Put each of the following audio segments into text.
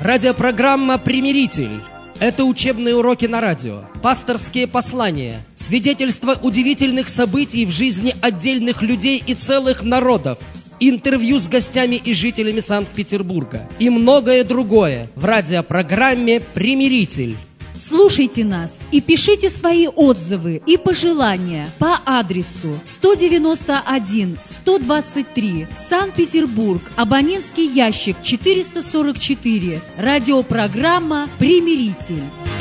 Радиопрограмма «Примиритель». Это учебные уроки на радио, пасторские послания, свидетельства удивительных событий в жизни отдельных людей и целых народов, интервью с гостями и жителями Санкт-Петербурга и многое другое в радиопрограмме «Примиритель». Слушайте нас и пишите свои отзывы и пожелания по адресу 191-123, Санкт-Петербург, абонентский ящик 444, радиопрограмма «Примиритель».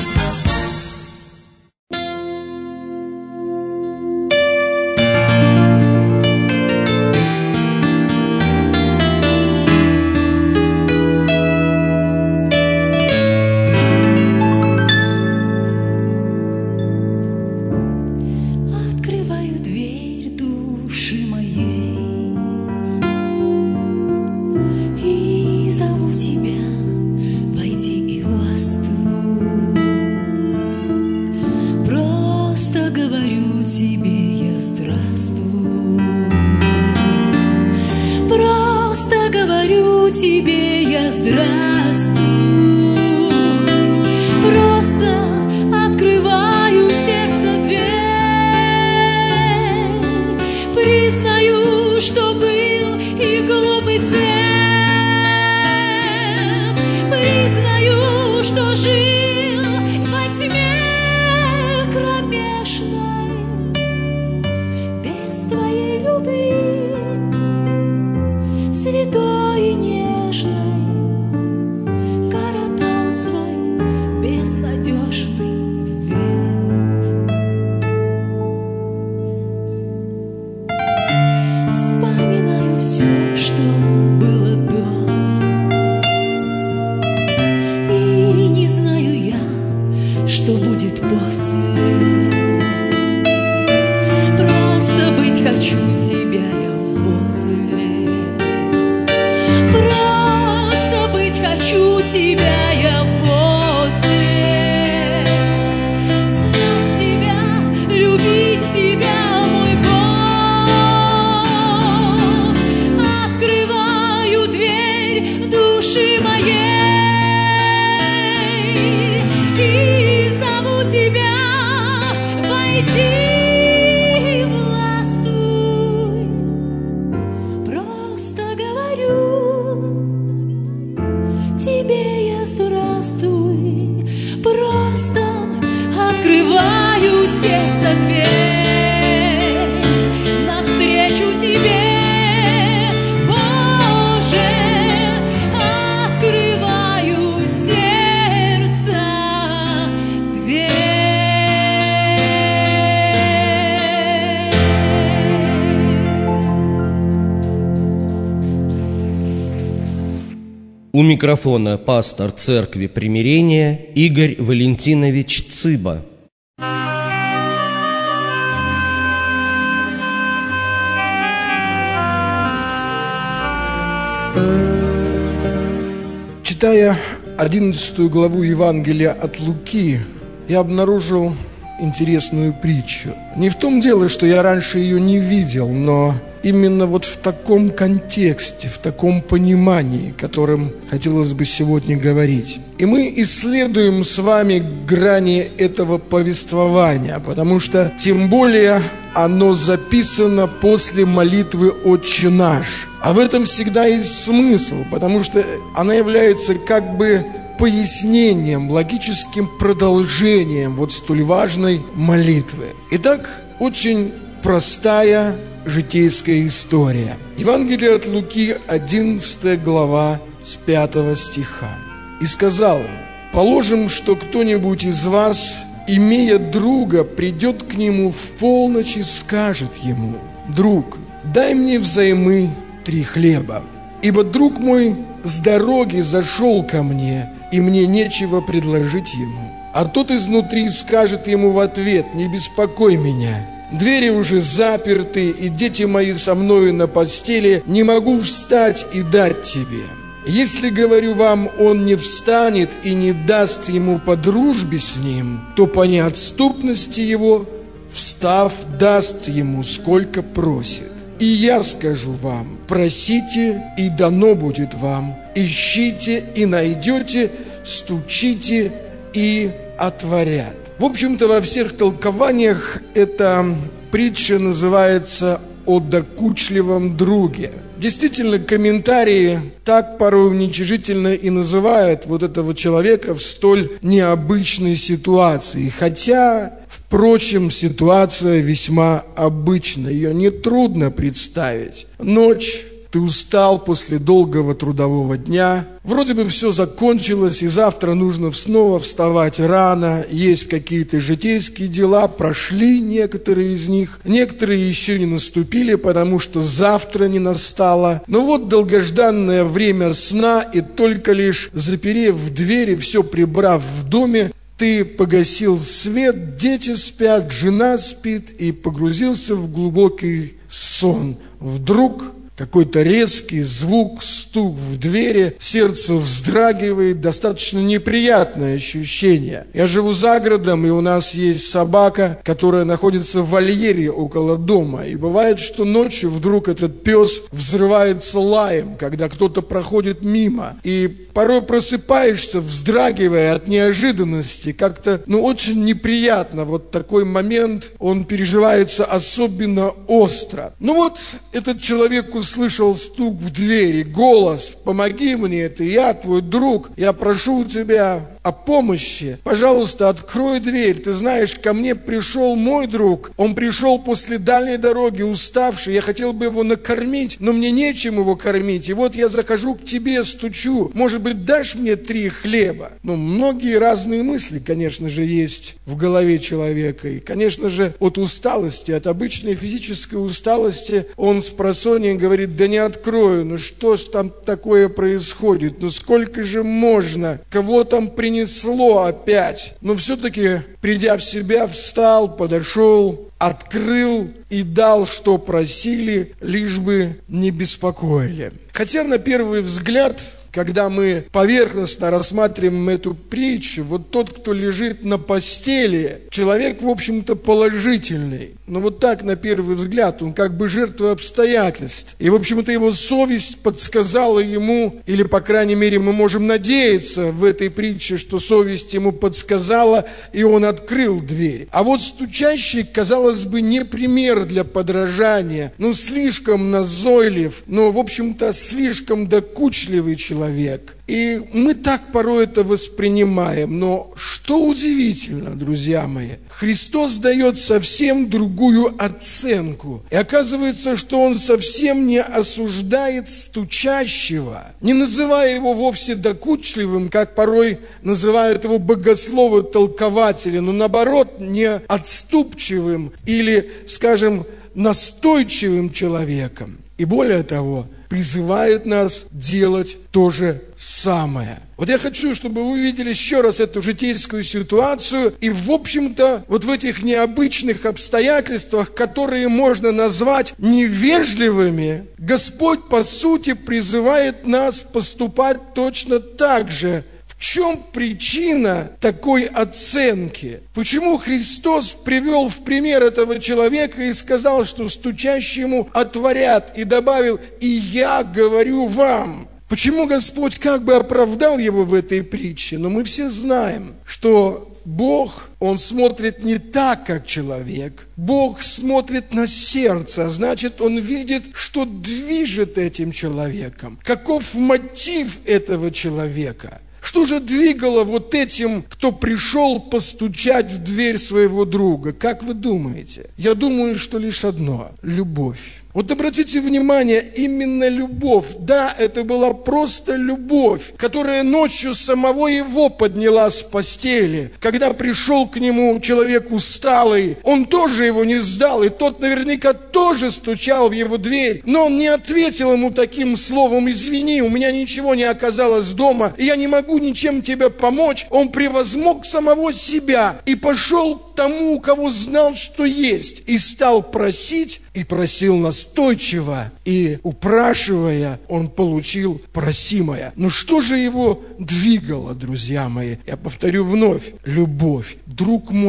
У микрофона пастор Церкви Примирения Игорь Валентинович Цыба. Читая 11 главу Евангелия от Луки, я обнаружил интересную притчу. Не в том дело, что я раньше ее не видел, но именно вот в таком контексте, в таком понимании, которым хотелось бы сегодня говорить. И мы исследуем с вами грани этого повествования, потому что тем более оно записано после молитвы «Отче наш». А в этом всегда есть смысл, потому что она является как бы пояснением, логическим продолжением вот столь важной молитвы. Итак, очень простая житейская история. Евангелие от Луки, 11 глава, с 5 стиха. «И сказал им: положим, что кто-нибудь из вас, имея друга, придет к нему в полночь и скажет ему: друг, дай мне взаймы 3 хлеба, ибо друг мой с дороги зашел ко мне, и мне нечего предложить ему. А тот изнутри скажет ему в ответ: не беспокой меня, двери уже заперты, и дети мои со мною на постели, не могу встать и дать тебе. Если, говорю вам, он не встанет и не даст ему по дружбе с ним, то по неотступности его, встав, даст ему, сколько просит. И я скажу вам: просите, и дано будет вам, ищите, и найдете, стучите, и отворят. В общем-то, во всех толкованиях эта притча называется «О докучливом друге». Действительно, комментарии так порой уничижительно и называют вот этого человека в столь необычной ситуации. Хотя, впрочем, ситуация весьма обычна, ее нетрудно представить. Ночь, ты устал после долгого трудового дня, вроде бы все закончилось, и завтра нужно снова вставать рано, есть какие-то житейские дела, прошли некоторые из них, некоторые еще не наступили, потому что завтра не настало. Но вот долгожданное время сна, и только лишь заперев двери, все прибрав в доме, ты погасил свет, дети спят, жена спит, и погрузился в глубокий сон. Вдруг какой-то резкий звук, стук в двери, сердце вздрагивает, достаточно неприятное ощущение. Я живу за городом, и у нас есть собака, которая находится в вольере около дома. И бывает, что ночью вдруг этот пес взрывается лаем, когда кто-то проходит мимо. И порой просыпаешься, вздрагивая от неожиданности. Как-то, очень неприятно. Вот такой момент, он переживается особенно остро. Этот человек услышал стук в двери, голос: «Помоги мне, это я, твой друг, я прошу у тебя о помощи. Пожалуйста, открой дверь. Ты знаешь, ко мне пришел мой друг. Он пришел после дальней дороги, уставший. Я хотел бы его накормить, но мне нечем его кормить. И вот я захожу к тебе, стучу. Может быть, дашь мне 3 хлеба?» Многие разные мысли, конечно же, есть в голове человека. И, конечно же, от усталости, от обычной физической усталости, он спросонья говорит: «Да не открою, что ж там такое происходит? Сколько же можно? Кого там принесло опять?» Но все-таки, придя в себя, встал, подошел, открыл и дал, что просили, лишь бы не беспокоили. Хотя на первый взгляд, когда мы поверхностно рассматриваем эту притчу, вот тот, кто лежит на постели, человек, в общем-то, положительный. Но вот так, на первый взгляд, он как бы жертва обстоятельств. И, в общем-то, его совесть подсказала ему, или, по крайней мере, мы можем надеяться в этой притче, что совесть ему подсказала, и он открыл дверь. А вот стучащий, казалось бы, не пример для подражания. Слишком назойлив, в общем-то, слишком докучливый человек. И мы так порой это воспринимаем. Но что удивительно, друзья мои, Христос дает совсем другую оценку. И оказывается, что Он совсем не осуждает стучащего, не называя его вовсе докучливым, как порой называют его богословы-толкователи, но наоборот, не отступчивым или, скажем, настойчивым человеком. И более того, призывает нас делать то же самое. Вот я хочу, чтобы вы увидели еще раз эту житейскую ситуацию, и, в общем-то, вот в этих необычных обстоятельствах, которые можно назвать невежливыми, Господь, по сути, призывает нас поступать точно так же. В чем причина такой оценки? Почему Христос привел в пример этого человека и сказал, что стучащему отворят, и добавил: «И я говорю вам»? Почему Господь как бы оправдал его в этой притче? Но мы все знаем, что Бог, Он смотрит не так, как человек. Бог смотрит на сердце, а значит, Он видит, что движет этим человеком. Каков мотив этого человека? Что же двигало вот этим, кто пришел постучать в дверь своего друга? Как вы думаете? Я думаю, что лишь одно – любовь. Вот обратите внимание, именно любовь. Да, это была просто любовь, которая ночью самого его подняла с постели. Когда пришел к нему человек усталый, он тоже его не сдал, и тот наверняка тоже стучал в его дверь. Но он не ответил ему таким словом: «Извини, у меня ничего не оказалось дома, и я не могу ничем тебе помочь». Он превозмог самого себя и пошел к тому, у кого знал, что есть, и стал просить, и просил настойчиво, и, упрашивая, он получил просимое. Но что же его двигало, друзья мои? Я повторю вновь: любовь. Друг мой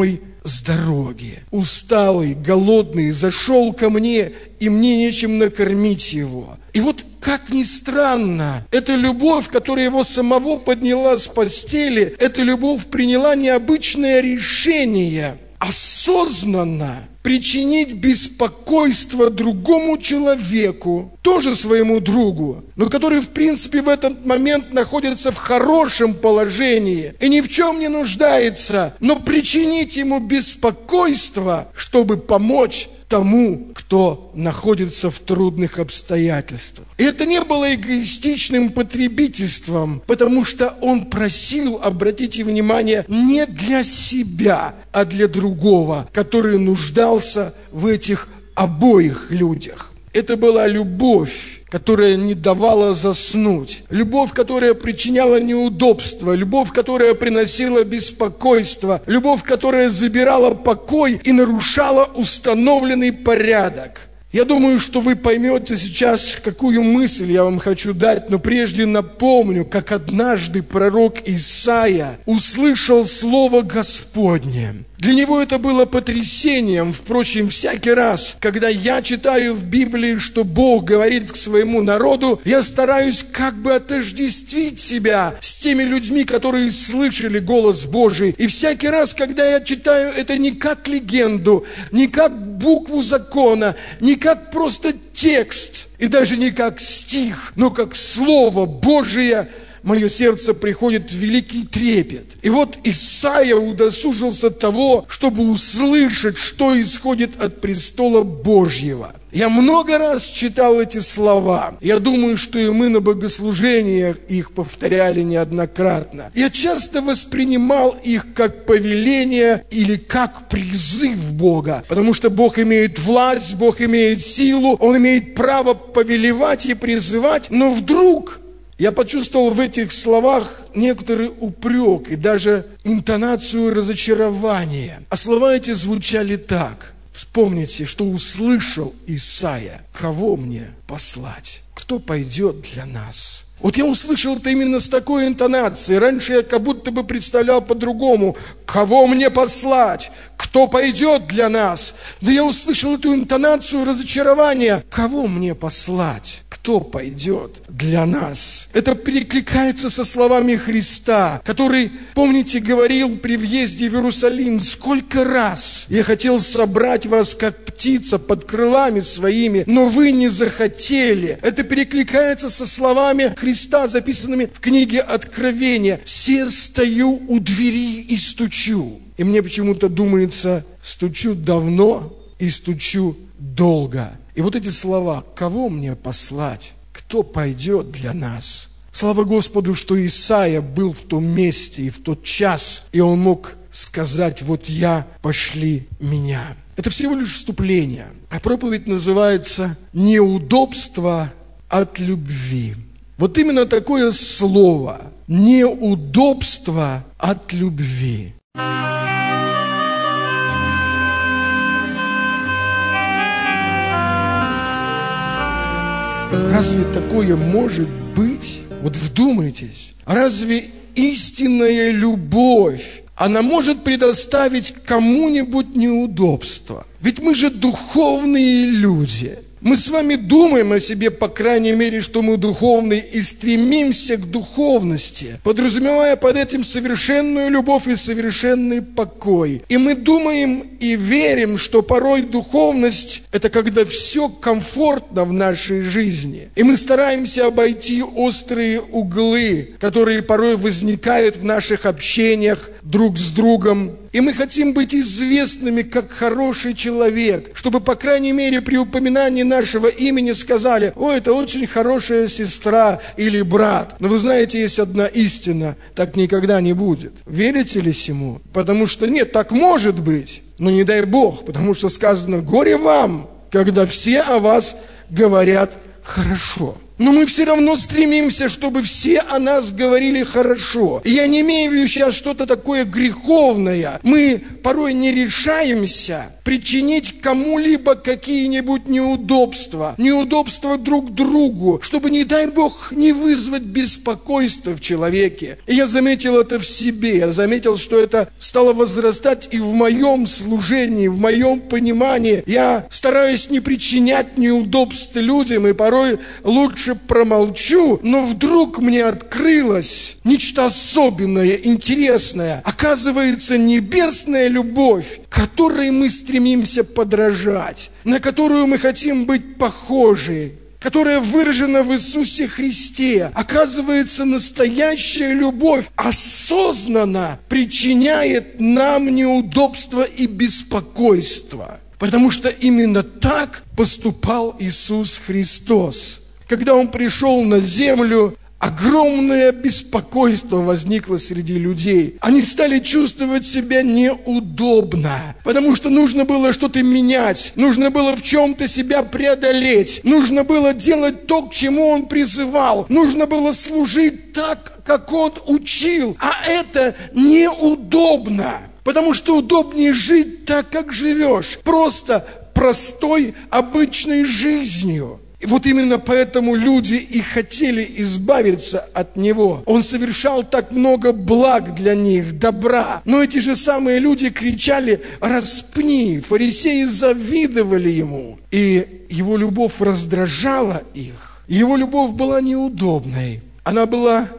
с дороги. Усталый, голодный, зашел ко мне, и мне нечем накормить его. И вот, как ни странно, эта любовь, которая его самого подняла с постели, эта любовь приняла необычное решение осознанно причинить беспокойство другому человеку, тоже своему другу, но который, в принципе, в этот момент находится в хорошем положении и ни в чем не нуждается, но причинить ему беспокойство, чтобы помочь тому, кто находится в трудных обстоятельствах. И это не было эгоистичным потребительством, потому что он просил, обратите внимание, не для себя, а для другого, который нуждался в этих обоих людях. Это была любовь, которая не давала заснуть, любовь, которая причиняла неудобства, любовь, которая приносила беспокойство, любовь, которая забирала покой и нарушала установленный порядок. Я думаю, что вы поймете сейчас, какую мысль я вам хочу дать, но прежде напомню, как однажды пророк Исаия услышал слово Господне. Для него это было потрясением. Впрочем, всякий раз, когда я читаю в Библии, что Бог говорит к своему народу, я стараюсь как бы отождествить себя с теми людьми, которые слышали голос Божий. И всякий раз, когда я читаю это не как легенду, не как букву закона, не как просто текст, и даже не как стих, но как Слово Божие, мое сердце приходит в великий трепет. И вот Исаия удосужился того, чтобы услышать, что исходит от престола Божьего. Я много раз читал эти слова. Я думаю, что и мы на богослужениях их повторяли неоднократно. Я часто воспринимал их как повеление или как призыв Бога, потому что Бог имеет власть, Бог имеет силу, Он имеет право повелевать и призывать, но вдруг я почувствовал в этих словах некоторый упрек и даже интонацию разочарования. А слова эти звучали так. Вспомните, что услышал Исаия. Кого мне послать? Кто пойдет для нас? Вот я услышал это именно с такой интонацией. Раньше я как будто бы представлял по-другому. Кого мне послать? Кто пойдет для нас? Да я услышал эту интонацию разочарования. Кого мне послать? Кто пойдет для нас? Это перекликается со словами Христа, который, помните, говорил при въезде в Иерусалим: сколько раз я хотел собрать вас, как птица, под крылами своими, но вы не захотели. Это перекликается со словами Христа, записанными в книге Откровения: «Се стою у двери и стучу». И мне почему-то думается, стучу давно и стучу долго. И вот эти слова: кого мне послать? Кто пойдет для нас? Слава Господу, что Исаия был в том месте и в тот час, и он мог сказать: вот я, пошли меня. Это всего лишь вступление. А проповедь называется «Неудобство от любви». Вот именно такое слово – неудобство от любви. Разве такое может быть? Вот вдумайтесь. Разве истинная любовь, она может предоставить кому-нибудь неудобство? Ведь мы же духовные люди. Мы с вами думаем о себе, по крайней мере, что мы духовные, и стремимся к духовности, подразумевая под этим совершенную любовь и совершенный покой. И мы думаем и верим, что порой духовность – это когда все комфортно в нашей жизни. И мы стараемся обойти острые углы, которые порой возникают в наших общениях друг с другом. И мы хотим быть известными как хороший человек, чтобы, по крайней мере, при упоминании нашего имени сказали: «О, это очень хорошая сестра или брат». Но вы знаете, есть одна истина: так никогда не будет. Верите ли сему? Потому что нет, так может быть, но не дай Бог, потому что сказано: «Горе вам, когда все о вас говорят хорошо». Но мы все равно стремимся, чтобы все о нас говорили хорошо. И я не имею в виду сейчас что-то такое греховное. Мы порой не решаемся причинить кому-либо какие-нибудь неудобства. Неудобства друг другу, чтобы, не дай Бог, не вызвать беспокойство в человеке. И я заметил это в себе. Я заметил, что это стало возрастать и в моем служении, в моем понимании. Я стараюсь не причинять неудобств людям, и порой лучше промолчу, но вдруг мне открылось нечто особенное, интересное. Оказывается, небесная любовь, которой мы стремимся подражать, на которую мы хотим быть похожи, которая выражена в Иисусе Христе, оказывается, настоящая любовь осознанно причиняет нам неудобства и беспокойство. Потому что именно так поступал Иисус Христос. Когда Он пришел на землю, огромное беспокойство возникло среди людей. Они стали чувствовать себя неудобно, потому что нужно было что-то менять, нужно было в чем-то себя преодолеть, нужно было делать то, к чему Он призывал, нужно было служить так, как Он учил, а это неудобно. Потому что удобнее жить так, как живешь, просто простой, обычной жизнью. И вот именно поэтому люди и хотели избавиться от Него. Он совершал так много благ для них, добра. Но эти же самые люди кричали: «Распни!» Фарисеи завидовали Ему. И Его любовь раздражала их. Его любовь была неудобной. Она была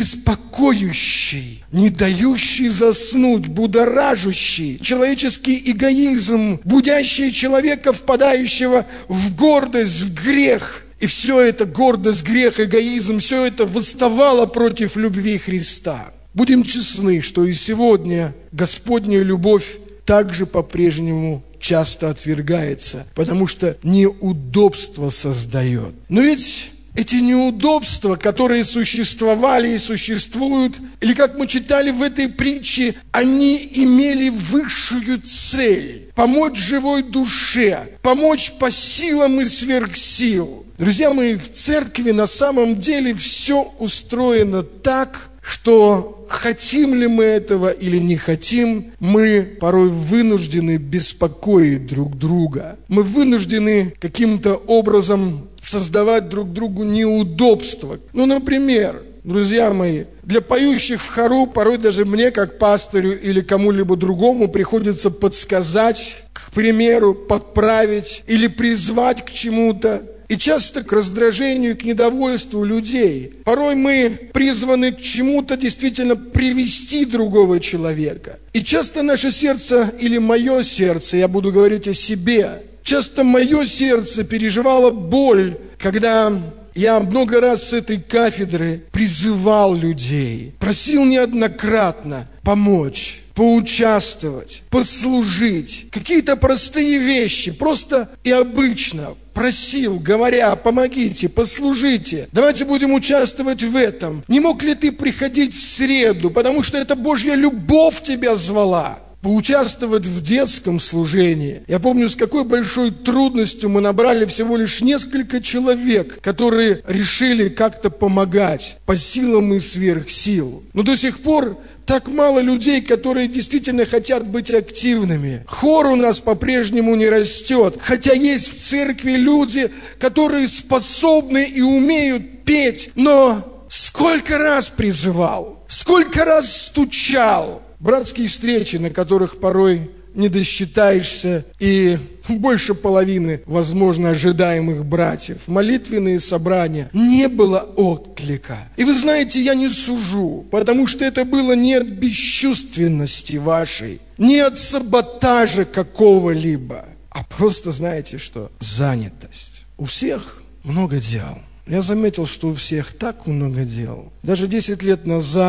беспокоящий, не дающий заснуть, будоражащий, человеческий эгоизм, будящий человека, впадающего в гордость, в грех. И все это, гордость, грех, эгоизм, все это восставало против любви Христа. Будем честны, что и сегодня Господня любовь также по-прежнему часто отвергается, потому что неудобство создает. Но ведь эти неудобства, которые существовали и существуют, или как мы читали в этой притче, они имели высшую цель – помочь живой душе, помочь по силам и сверх сил. Друзья мои, в церкви на самом деле все устроено так, что хотим ли мы этого или не хотим, мы порой вынуждены беспокоить друг друга. Мы вынуждены каким-то образом создавать друг другу неудобства. Ну, например, друзья мои, для поющих в хору порой даже мне, как пастырю или кому-либо другому, приходится подсказать, к примеру, подправить или призвать к чему-то. И часто к раздражению и к недовольству людей. Порой мы призваны к чему-то действительно привести другого человека. И часто наше сердце, или мое сердце, я буду говорить о себе, часто мое сердце переживало боль, когда я много раз с этой кафедры призывал людей, просил неоднократно помочь, поучаствовать, послужить. Какие-то простые вещи, просто и обычно просил, говоря: помогите, послужите, давайте будем участвовать в этом. Не мог ли ты приходить в среду, потому что это Божья любовь тебя звала? Поучаствовать в детском служении. Я помню, с какой большой трудностью мы набрали всего лишь несколько человек, которые решили как-то помогать по силам и сверх сил. Но до сих пор так мало людей, которые действительно хотят быть активными. Хор у нас по-прежнему не растет, хотя есть в церкви люди, которые способны и умеют петь, но сколько раз призывал, сколько раз стучал. Братские встречи, на которых порой не досчитаешься, и больше половины, возможно, ожидаемых братьев. Молитвенные собрания. Не было отклика. И вы знаете, я не сужу, потому что это было не от бесчувственности вашей, не от саботажа какого-либо, а просто, знаете что, занятость. У всех много дел. Я заметил, что у всех так много дел. Даже 10 лет назад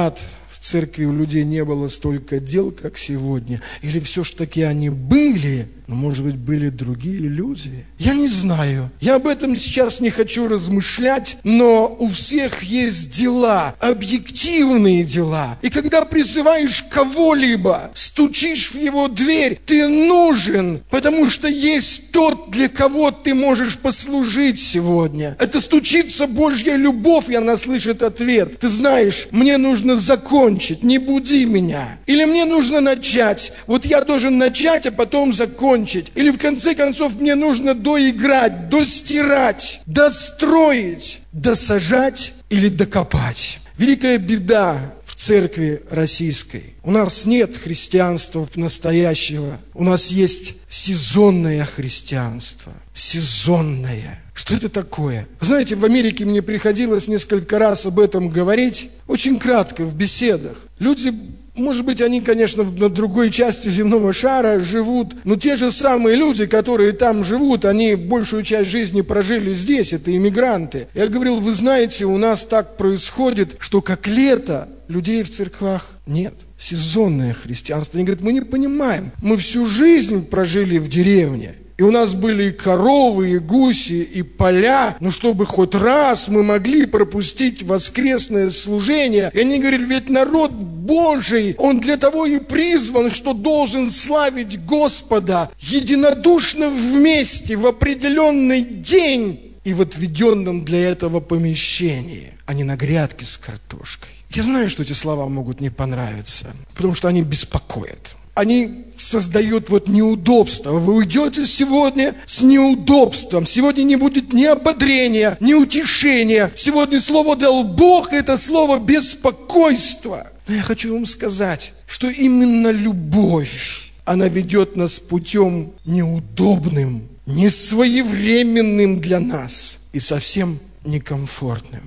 в церкви у людей не было столько дел, как сегодня? Или все ж таки они были, но, может быть, были другие люди? Я не знаю. Я об этом сейчас не хочу размышлять, но у всех есть дела, объективные дела. И когда призываешь кого-либо, стучишь в его дверь, ты нужен, потому что есть тот, для кого ты можешь послужить сегодня. Это стучится Божья любовь, и она слышит ответ. Ты знаешь, мне нужно закончить, не буди меня. Или мне нужно начать. Вот я должен начать, а потом закончить. Или в конце концов мне нужно доиграть, достирать, достроить, досажать или докопать. Великая беда в церкви российской. У нас нет христианства настоящего. У нас есть сезонное христианство. Сезонное. Что это такое? Вы знаете, в Америке мне приходилось несколько раз об этом говорить, очень кратко, в беседах. Люди, может быть, они, конечно, на другой части земного шара живут, но те же самые люди, которые там живут, они большую часть жизни прожили здесь, это иммигранты. Я говорил, вы знаете, у нас так происходит, что как лето, людей в церквах нет. Сезонное христианство. Они говорят, мы не понимаем, мы всю жизнь прожили в деревне. И у нас были и коровы, и гуси, и поля, но чтобы хоть раз мы могли пропустить воскресное служение. И они говорили, ведь народ Божий, он для того и призван, что должен славить Господа единодушно вместе в определенный день и в отведенном для этого помещении, а не на грядке с картошкой. Я знаю, что эти слова могут не понравиться, потому что они беспокоят. Они создают вот неудобство. Вы уйдете сегодня с неудобством. Сегодня не будет ни ободрения, ни утешения. Сегодня слово дал Бог, это слово беспокойство. Но я хочу вам сказать, что именно любовь, она ведет нас путем неудобным, несвоевременным для нас и совсем некомфортным.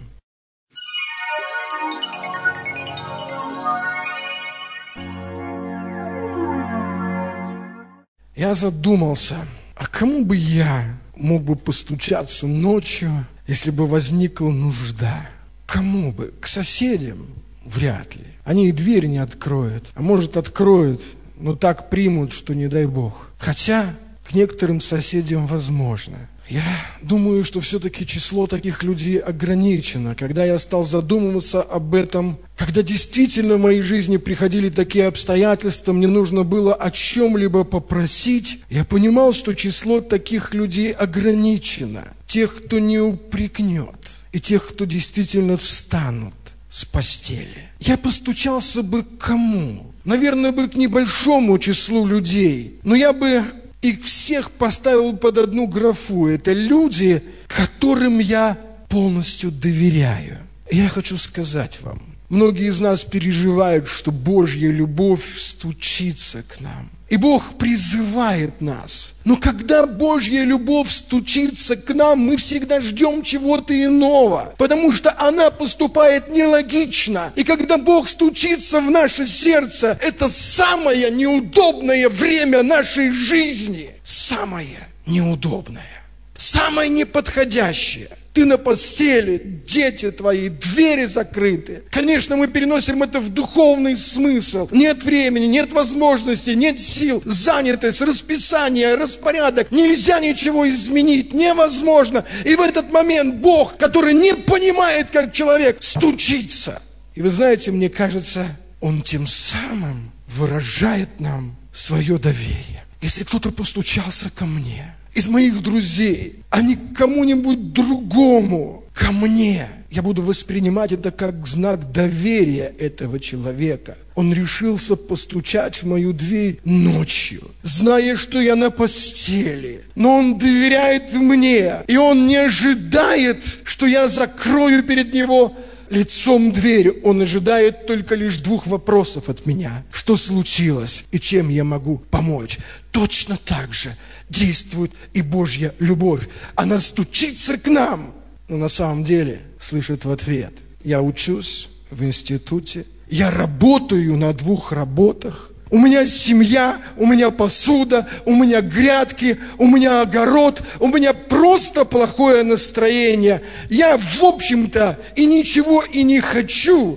Я задумался, а кому бы я мог бы постучаться ночью, если бы возникла нужда? Кому бы? К соседям? Вряд ли. Они и дверь не откроют. А может, откроют, но так примут, что не дай Бог. Хотя к некоторым соседям возможно. Я думаю, что все-таки число таких людей ограничено. Когда я стал задумываться об этом, когда действительно в моей жизни приходили такие обстоятельства, мне нужно было о чем-либо попросить, я понимал, что число таких людей ограничено. Тех, кто не упрекнет, и тех, кто действительно встанут с постели. Я постучался бы к кому? Наверное, бы к небольшому числу людей, но я бы их всех поставил под одну графу. Это люди, которым я полностью доверяю. И я хочу сказать вам, многие из нас переживают, что Божья любовь стучится к нам. И Бог призывает нас. Но когда Божья любовь стучится к нам, мы всегда ждем чего-то иного, потому что она поступает нелогично. И когда Бог стучится в наше сердце, это самое неудобное время нашей жизни. Самое неудобное, самое неподходящее. Ты на постели, дети твои, двери закрыты. Конечно, мы переносим это в духовный смысл. Нет времени, нет возможности, нет сил, занятость, расписание, распорядок. Нельзя ничего изменить, невозможно. И в этот момент Бог, который не понимает, как человек, стучится. И вы знаете, мне кажется, Он тем самым выражает нам свое доверие. Если кто-то постучался ко мне, из моих друзей, а не к кому-нибудь другому, ко мне, я буду воспринимать это как знак доверия этого человека. Он решился постучать в мою дверь ночью, зная, что я на постели. Но он доверяет мне, и он не ожидает, что я закрою перед него лицом дверь. Он ожидает только лишь 2 вопросов от меня. Что случилось и чем я могу помочь? Точно так же действует и Божья любовь. Она стучится к нам, но на самом деле слышит в ответ. Я учусь в институте, я работаю на 2 работах. У меня семья, у меня посуда, у меня грядки, у меня огород, у меня просто плохое настроение. Я, в общем-то, и ничего и не хочу.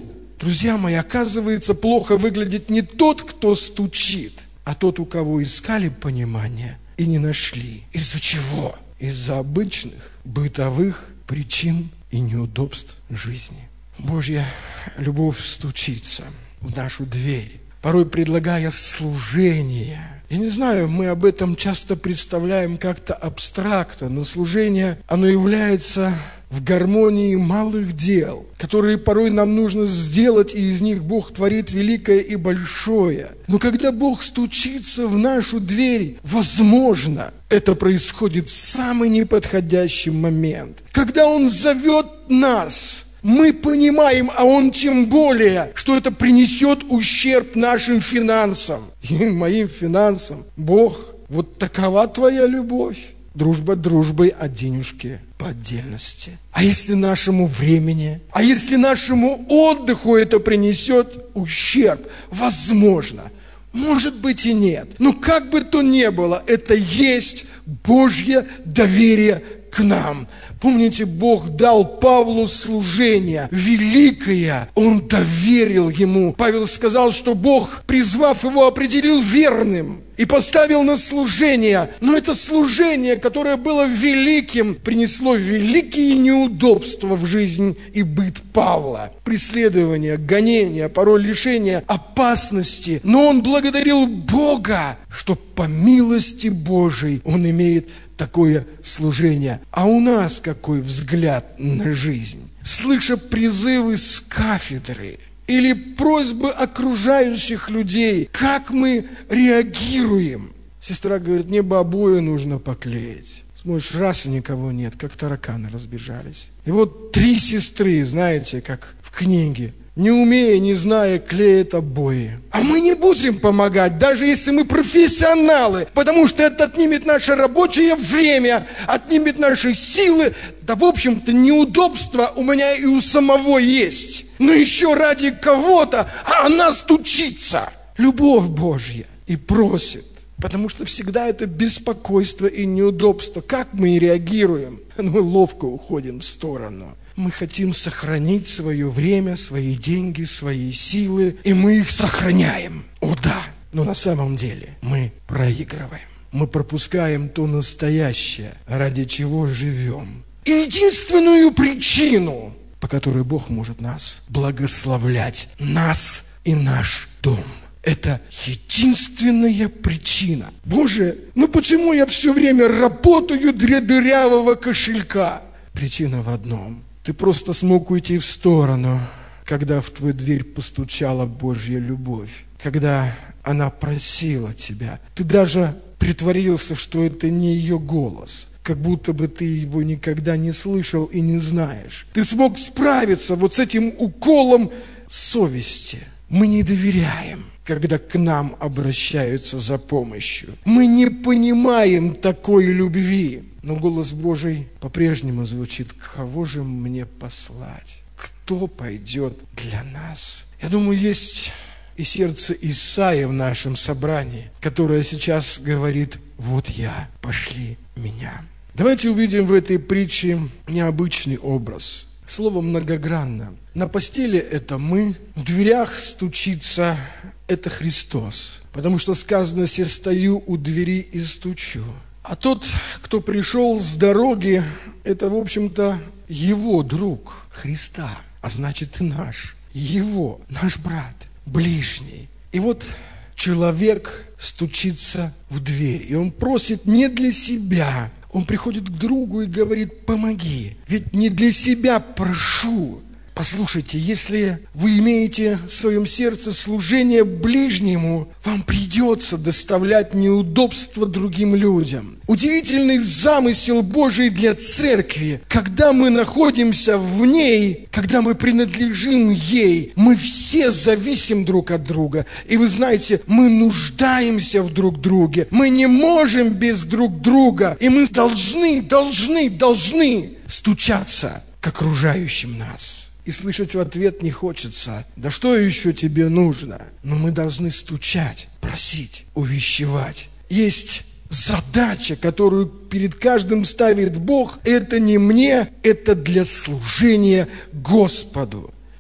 Друзья мои, оказывается, плохо выглядит не тот, кто стучит, а тот, у кого искали понимание и не нашли. Из-за чего? Из-за обычных бытовых причин и неудобств жизни. Божья любовь стучится в нашу дверь, порой предлагая служение. Я не знаю, мы об этом часто представляем как-то абстрактно, но служение, оно является в гармонии малых дел, которые порой нам нужно сделать, и из них Бог творит великое и большое. Но когда Бог стучится в нашу дверь, возможно, это происходит в самый неподходящий момент. Когда Он зовет нас, мы понимаем, а Он тем более, что это принесет ущерб нашим финансам и моим финансам. Бог, вот такова твоя любовь. Дружба дружбой, а денежки по отдельности. А если нашему времени, а если нашему отдыху это принесет ущерб? Возможно. Может быть и нет. Но как бы то ни было, это есть Божье доверие к нам. Помните, Бог дал Павлу служение великое, Он доверил ему. Павел сказал, что Бог, призвав его, определил верным и поставил на служение. Но это служение, которое было великим, принесло великие неудобства в жизнь и быт Павла. Преследование, гонение, порой лишение, опасности. Но он благодарил Бога, что по милости Божией он имеет такое служение. А у нас какой взгляд на жизнь? Слыша призывы с кафедры или просьбы окружающих людей, как мы реагируем? Сестра говорит, мне бы обои нужно поклеить. Смотришь, раз и никого нет, как тараканы разбежались. И вот 3 сестры, знаете, как в книге, не умея, не зная, клеят обои. А мы не будем помогать, даже если мы профессионалы, потому что это отнимет наше рабочее время, отнимет наши силы. Да, в общем-то, неудобства у меня и у самого есть. Но еще ради кого-то, а она стучится. Любовь Божья и просит. Потому что всегда это беспокойство и неудобство. Как мы реагируем? Мы ловко уходим в сторону. Мы хотим сохранить свое время, свои деньги, свои силы, и мы их сохраняем. О да, но на самом деле мы проигрываем. Мы пропускаем то настоящее, ради чего живем. И единственную причину, по которой Бог может нас благословлять, нас и наш дом. Это единственная причина. Боже, ну почему я все время работаю для дырявого кошелька? Причина в одном. Ты просто смог уйти в сторону, когда в твою дверь постучала Божья любовь, когда она просила тебя. Ты даже притворился, что это не ее голос, как будто бы ты его никогда не слышал и не знаешь. Ты смог справиться вот с этим уколом совести. Мы не доверяем, когда к нам обращаются за помощью. Мы не понимаем такой любви. Но голос Божий по-прежнему звучит: кого же мне послать? Кто пойдет для нас? Я думаю, есть и сердце Исаии в нашем собрании, которое сейчас говорит: вот я, пошли меня. Давайте увидим в этой притче необычный образ. Слово многогранно. На постели это мы, в дверях стучится это Христос. Потому что сказано: «Се стою у двери и стучу». А тот, кто пришел с дороги, это, в общем-то, его друг Христа, а значит и наш, его, наш брат, ближний. И вот человек стучится в дверь, и он просит не для себя, он приходит к другу и говорит: помоги, ведь не для себя прошу. Послушайте, если вы имеете в своем сердце служение ближнему, вам придется доставлять неудобства другим людям. Удивительный замысел Божий для церкви. Когда мы находимся в ней, когда мы принадлежим ей, мы все зависим друг от друга. И вы знаете, мы нуждаемся в друг друге. Мы не можем без друг друга. И мы должны стучаться к окружающим нас. И слышать в ответ не хочется: да что еще тебе нужно? Но мы должны стучать, просить, увещевать. Есть задача, которую перед каждым ставит Бог. Это не мне, это для служения Господу.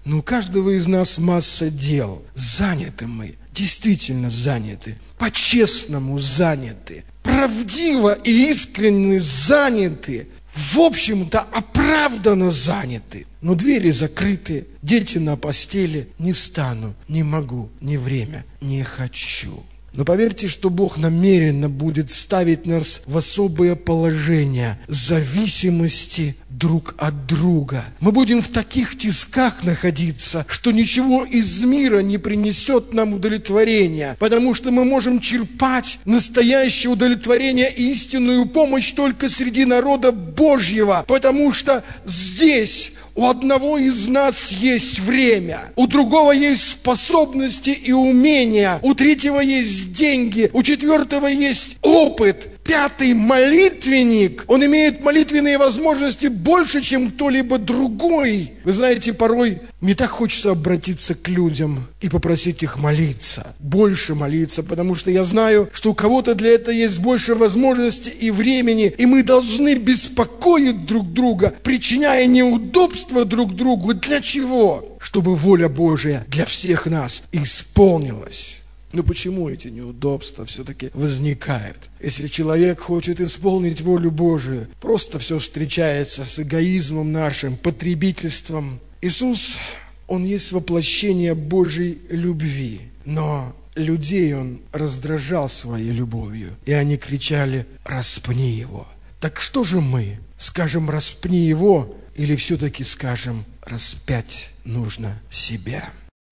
Но у каждого из нас масса дел. Заняты мы, действительно заняты, по-честному заняты, правдиво и искренне заняты, в общем-то оправданно заняты. Но двери закрыты, дети на постели, не встану, не могу, не время, не хочу. Но поверьте, что Бог намеренно будет ставить нас в особое положение зависимости друг от друга. Мы будем в таких тисках находиться, что ничего из мира не принесет нам удовлетворения, потому что мы можем черпать настоящее удовлетворение и истинную помощь только среди народа Божьего, потому что здесь у одного из нас есть время, у другого есть способности и умения, у третьего есть деньги, у четвертого есть опыт. Пятый молитвенник, он имеет молитвенные возможности больше, чем кто-либо другой. Вы знаете, порой мне так хочется обратиться к людям и попросить их молиться, больше молиться, потому что я знаю, что у кого-то для этого есть больше возможностей и времени, и мы должны беспокоить друг друга, причиняя неудобства друг другу. Для чего? Чтобы воля Божия для всех нас исполнилась. Но почему эти неудобства все-таки возникают? Если человек хочет исполнить волю Божию, просто все встречается с эгоизмом нашим, потребительством. Иисус, Он есть воплощение Божьей любви, но людей Он раздражал своей любовью, и они кричали: «Распни Его». Так что же мы? Скажем: «Распни Его», или все-таки скажем: «Распять нужно себя»?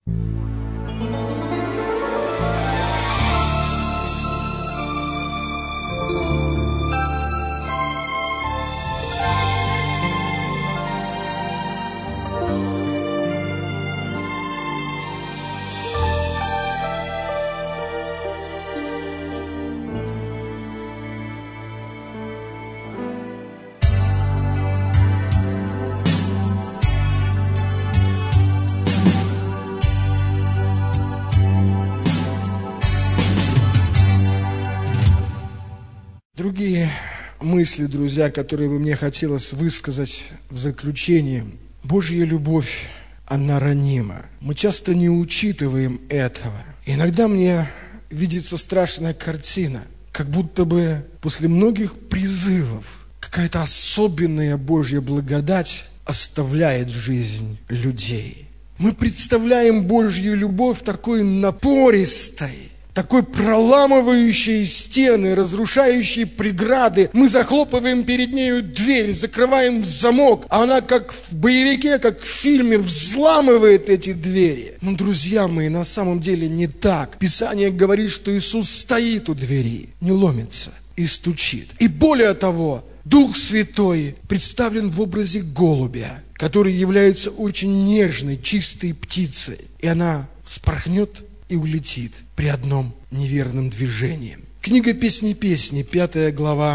Другие мысли, друзья, которые бы мне хотелось высказать в заключении. Божья любовь, она ранима. Мы часто не учитываем этого. Иногда мне видится страшная картина, как будто бы после многих призывов какая-то особенная Божья благодать оставляет жизнь людей. Мы представляем Божью любовь такой напористой, такой проламывающей стены, разрушающей преграды. Мы захлопываем перед нею дверь, закрываем замок, а она, как в боевике, как в фильме, взламывает эти двери. Но, друзья мои, на самом деле не так. Писание говорит, что Иисус стоит у двери, не ломится и стучит. И более того, Дух Святой представлен в образе голубя, который является очень нежной, чистой птицей. И она вспорхнет и улетит при одном неверном движении. Книга «Песни песни», 5 глава,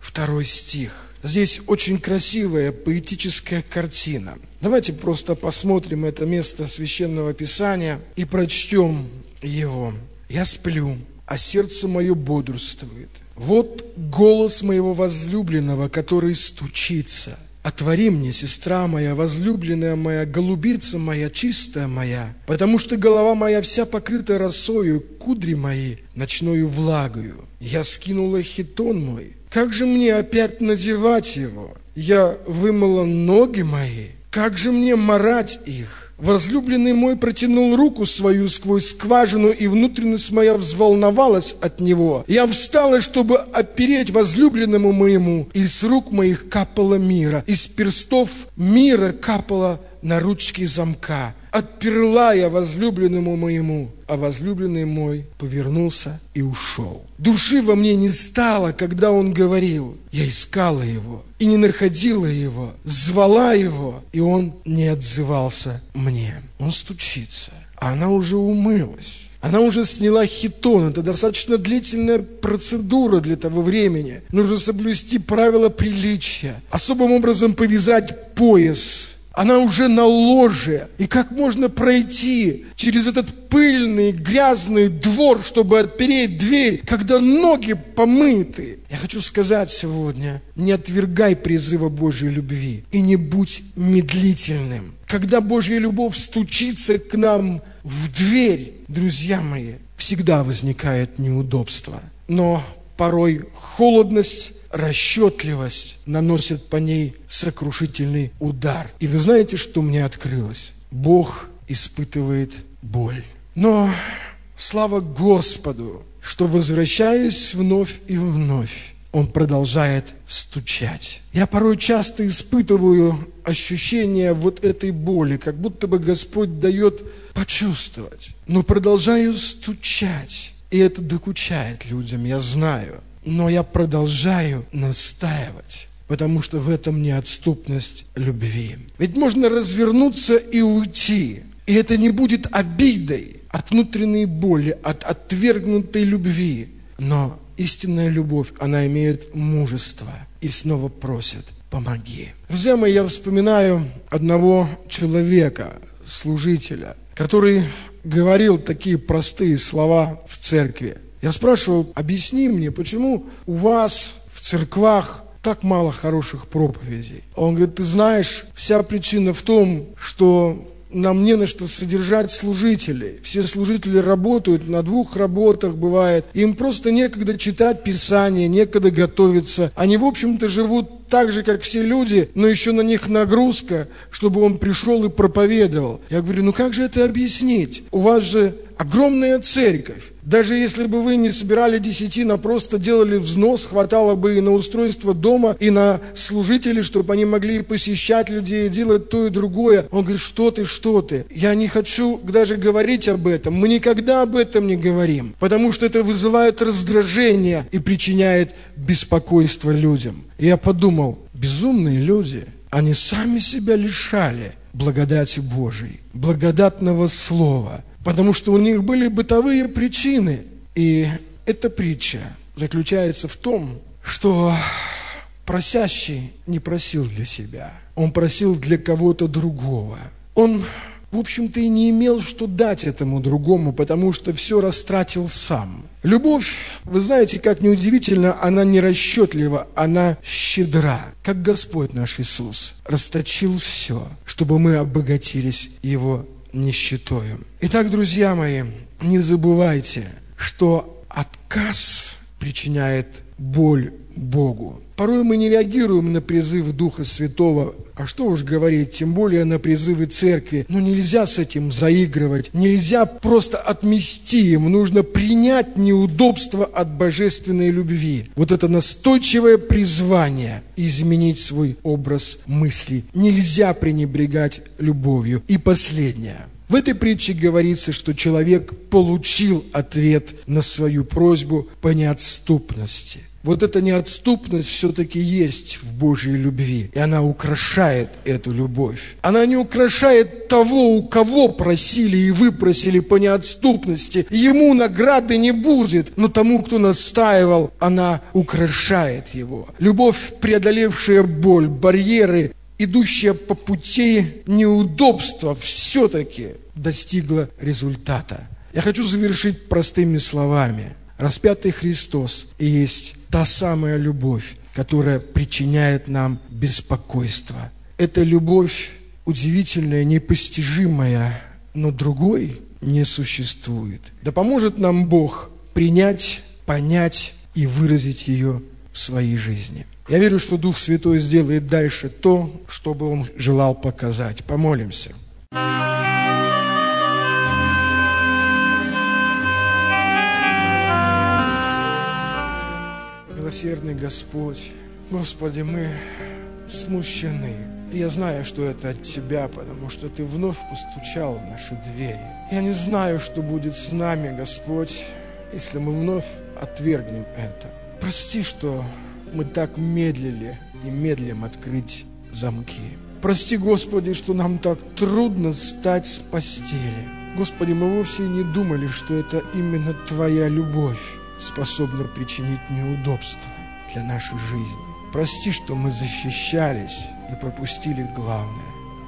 2 стих. Здесь очень красивая поэтическая картина. Давайте просто посмотрим это место Священного Писания и прочтем его. «Я сплю, а сердце мое бодрствует. Вот голос моего возлюбленного, который стучится. Отвори мне, сестра моя, возлюбленная моя, голубица моя, чистая моя, потому что голова моя вся покрыта росою, кудри мои ночною влагою. Я скинула хитон мой. Как же мне опять надевать его? Я вымыла ноги мои. Как же мне марать их? Возлюбленный мой протянул руку свою сквозь скважину, и внутренность моя взволновалась от него. Я встала, чтобы опереть возлюбленному моему, и с рук моих капало мира, из перстов мира капало на ручки замка. Отперла я возлюбленному моему, а возлюбленный мой повернулся и ушел. Души во мне не стало, когда он говорил. Я искала его и не находила его, звала его, и он не отзывался мне». Он стучится, а она уже умылась. Она уже сняла хитон. Это достаточно длительная процедура для того времени. Нужно соблюсти правила приличия, особым образом повязать пояс Она уже на ложе. И как можно пройти через этот пыльный, грязный двор, чтобы отпереть дверь, когда ноги помыты? Я хочу сказать сегодня, не отвергай призыва Божьей любви и не будь медлительным. Когда Божья любовь стучится к нам в дверь, друзья мои, всегда возникает неудобство. Но порой холодность, расчетливость наносит по ней сокрушительный удар. И вы знаете, что мне открылось? Бог испытывает боль. Но слава Господу, что, возвращаясь вновь и вновь, Он продолжает стучать. Я порой часто испытываю ощущение вот этой боли, как будто бы Господь дает почувствовать. Но продолжаю стучать. И это докучает людям, я знаю. Но я продолжаю настаивать, потому что в этом неотступность любви. Ведь можно развернуться и уйти, и это не будет обидой от внутренней боли, от отвергнутой любви. Но истинная любовь, она имеет мужество и снова просит: помоги. Друзья мои, я вспоминаю одного человека, служителя, который говорил такие простые слова в церкви. Я спрашивал: объясни мне, почему у вас в церквах так мало хороших проповедей? Он говорит: ты знаешь, вся причина в том, что нам не на что содержать служителей. Все служители работают, на 2 работах бывает. Им просто некогда читать Писание, некогда готовиться. Они, в общем-то, живут так же, как все люди, но еще на них нагрузка, чтобы он пришел и проповедовал. Я говорю: ну как же это объяснить? У вас же огромная церковь. Даже если бы вы не собирали десятин, а просто делали взнос, хватало бы и на устройство дома, и на служителей, чтобы они могли посещать людей, делать то и другое. Он говорит: что ты? Я не хочу даже говорить об этом. Мы никогда об этом не говорим, потому что это вызывает раздражение и причиняет беспокойство людям. И я подумал: безумные люди, они сами себя лишали благодати Божией, благодатного слова, потому что у них были бытовые причины. И эта притча заключается в том, что просящий не просил для себя, он просил для кого-то другого. Он, в общем-то, и не имел что дать этому другому, потому что все растратил сам. Любовь, вы знаете, как неудивительно, она не расчетлива, она щедра, как Господь наш Иисус расточил все, чтобы мы обогатились Его нищетою. Итак, друзья мои, не забывайте, что отказ причиняет боль Богу. Порой мы не реагируем на призыв Духа Святого, а что уж говорить, тем более на призывы церкви. Но нельзя с этим заигрывать, нельзя просто отмести им, нужно принять неудобство от божественной любви. Вот это настойчивое призвание изменить свой образ мысли. Нельзя пренебрегать любовью. И последнее. В этой притче говорится, что человек получил ответ на свою просьбу по неотступности. Вот эта неотступность все-таки есть в Божьей любви, и она украшает эту любовь. Она не украшает того, у кого просили и выпросили по неотступности. Ему награды не будет, но тому, кто настаивал, она украшает его. Любовь, преодолевшая боль, барьеры, идущая по пути неудобства, все-таки достигла результата. Я хочу завершить простыми словами. Распятый Христос и есть та самая любовь, которая причиняет нам беспокойство. Это любовь удивительная, непостижимая, но другой не существует. Да поможет нам Бог принять, понять и выразить ее в своей жизни. Я верю, что Дух Святой сделает дальше то, что бы Он желал показать. Помолимся. Милосердный Господь, Господи, мы смущены. И я знаю, что это от Тебя, потому что Ты вновь постучал в наши двери. Я не знаю, что будет с нами, Господь, если мы вновь отвергнем это. Прости, что мы так медлили и медлим открыть замки. Прости, Господи, что нам так трудно встать с постели. Господи, мы вовсе не думали, что это именно Твоя любовь способна причинить неудобства для нашей жизни. Прости, что мы защищались и пропустили главное.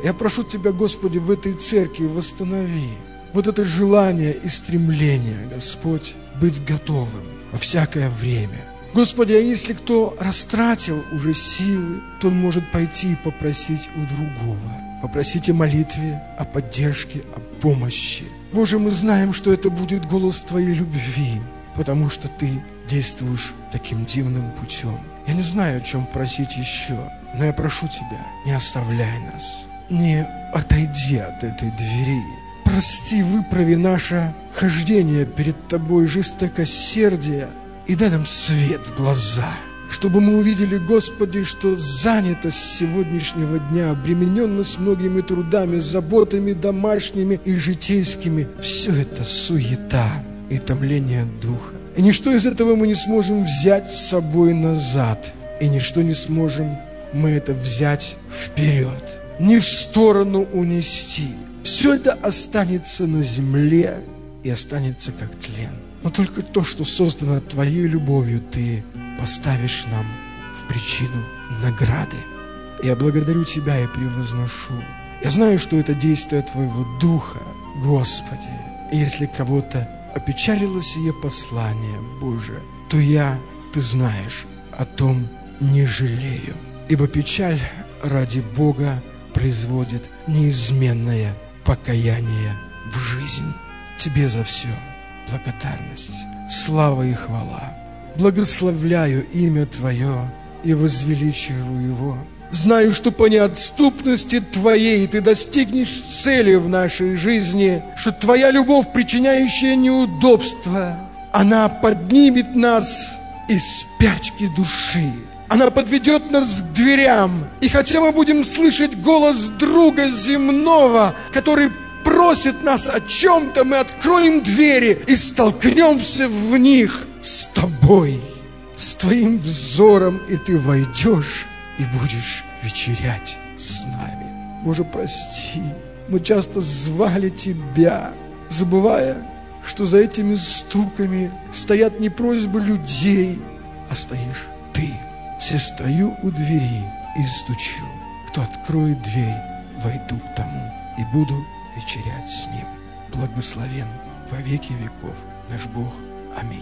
Я прошу Тебя, Господи, в этой церкви восстанови вот это желание и стремление, Господь, быть готовым во всякое время. Господи, а если кто растратил уже силы, то он может пойти и попросить у другого. Попросить о молитве, о поддержке, о помощи. Боже, мы знаем, что это будет голос Твоей любви, потому что Ты действуешь таким дивным путем. Я не знаю, о чем просить еще, но я прошу Тебя, не оставляй нас, не отойди от этой двери. Прости, выправи наше хождение перед Тобой, жестокосердие, и дай нам свет в глаза, чтобы мы увидели, Господи, что занятость сегодняшнего дня, обремененность многими трудами, заботами домашними и житейскими, все это суета и томление духа. И ничто из этого мы не сможем взять с собой назад, и ничто не сможем мы это взять вперед, ни в сторону унести. Все это останется на земле и останется как тлен. Но только то, что создано Твоей любовью, Ты поставишь нам в причину награды. Я благодарю Тебя и превозношу. Я знаю, что это действие Твоего Духа, Господи. И если кого-то опечалило сие послание, Боже, то я, Ты знаешь, о том не жалею. Ибо печаль ради Бога производит неизменное покаяние в жизнь. Тебе за все благодарность, слава и хвала. Благословляю имя Твое и возвеличиваю его. Знаю, что по неотступности Твоей Ты достигнешь цели в нашей жизни, что Твоя любовь, причиняющая неудобства, она поднимет нас из спячки души. Она подведет нас к дверям. И хотя мы будем слышать голос друга земного, который просит нас о чем-то, мы откроем двери и столкнемся в них с Тобой, с Твоим взором, и Ты войдешь и будешь вечерять с нами. Боже, прости, мы часто звали Тебя, забывая, что за этими стуками стоят не просьбы людей, а стоишь Ты. Все стою у двери и стучу. Кто откроет дверь, войду к тому и буду вечерять с Ним. Благословен во веки веков наш Бог. Аминь.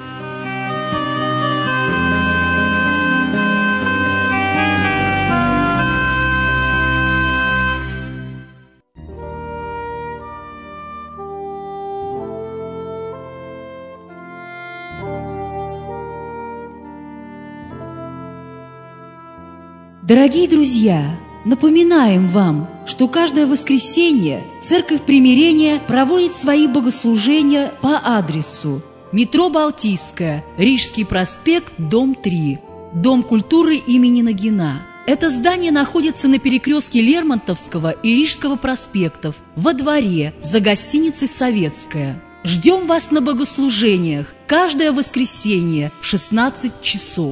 Дорогие друзья, напоминаем вам, что каждое воскресенье Церковь Примирения проводит свои богослужения по адресу: метро Балтийская, Рижский проспект, дом 3, Дом культуры имени Нагина. Это здание находится на перекрестке Лермонтовского и Рижского проспектов, во дворе, за гостиницей «Советская». Ждем вас на богослужениях каждое воскресенье в 16 часов.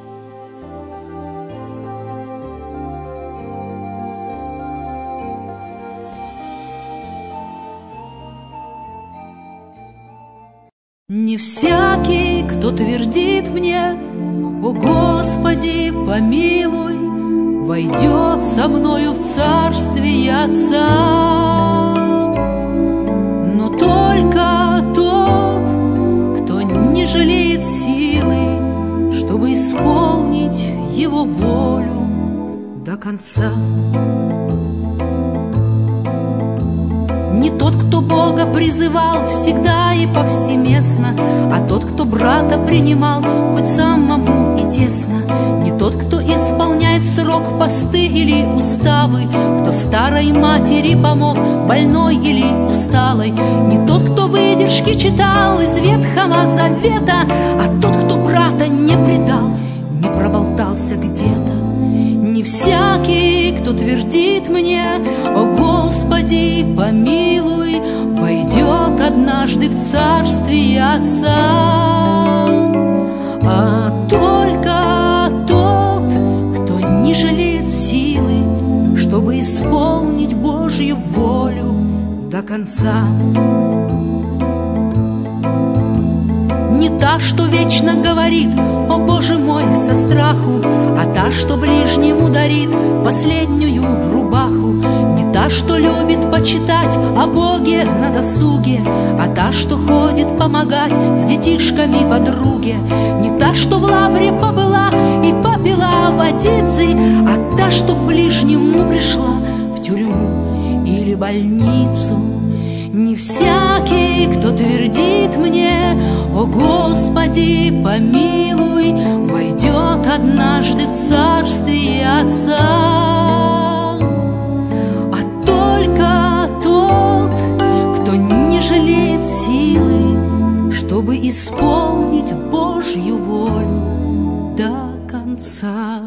Не всякий, кто твердит мне: «О Господи, помилуй», войдет со мною в царствие Отца. Но только тот, кто не жалеет силы, чтобы исполнить Его волю до конца. Не тот, кто Бога призывал всегда и повсеместно, а тот, кто брата принимал хоть самому и тесно. Не тот, кто исполняет в срок посты или уставы, кто старой матери помог, больной или усталой. Не тот, кто выдержки читал из Ветхого Завета, а тот, кто брата не предал, не проболтался где-то. Не всякий, кто твердит мне: «О Господи, помилуй», войдет однажды в царствие Отца. А только тот, кто не жалеет силы, чтобы исполнить Божью волю до конца. Не та, что вечно говорит: «О Боже мой», со страху, а та, что ближнему дарит последнюю рубаху. та, что любит почитать о Боге на досуге, а та, что ходит помогать с детишками подруге. Не та, что в лавре побыла и попила водицы, а та, что к ближнему пришла в тюрьму или больницу. Не всякий, кто твердит мне: «О Господи, помилуй», войдет однажды в царствие Отца, а только тот, кто не жалеет силы, чтобы исполнить Божью волю до конца.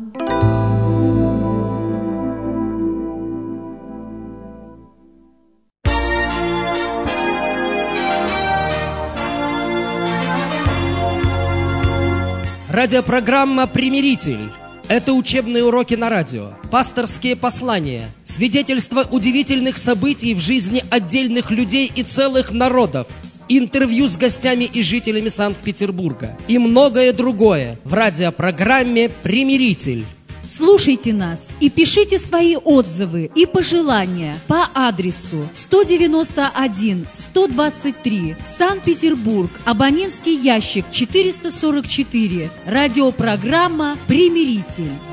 Радиопрограмма «Примиритель». Это учебные уроки на радио, пасторские послания, свидетельства удивительных событий в жизни отдельных людей и целых народов, интервью с гостями и жителями Санкт-Петербурга и многое другое в радиопрограмме «Примиритель». Слушайте нас и пишите свои отзывы и пожелания по адресу 191-123, Санкт-Петербург, абонентский ящик 444, радиопрограмма «Примиритель».